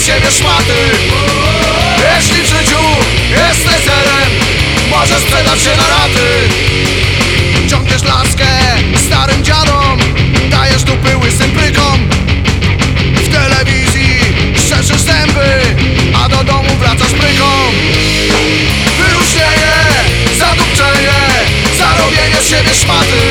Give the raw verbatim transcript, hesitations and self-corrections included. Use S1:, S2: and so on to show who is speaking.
S1: siebie szmaty. Jeśli w życiu jesteś zerem, możesz sprzedać się na raty. Ciągniesz laskę starym dziadom, dajesz dupy łysym prykom. W telewizji szczerzysz zęby, a do domu wracasz pryką. Wyróżnienie, zadupczenie, zarobienie z siebie szmaty.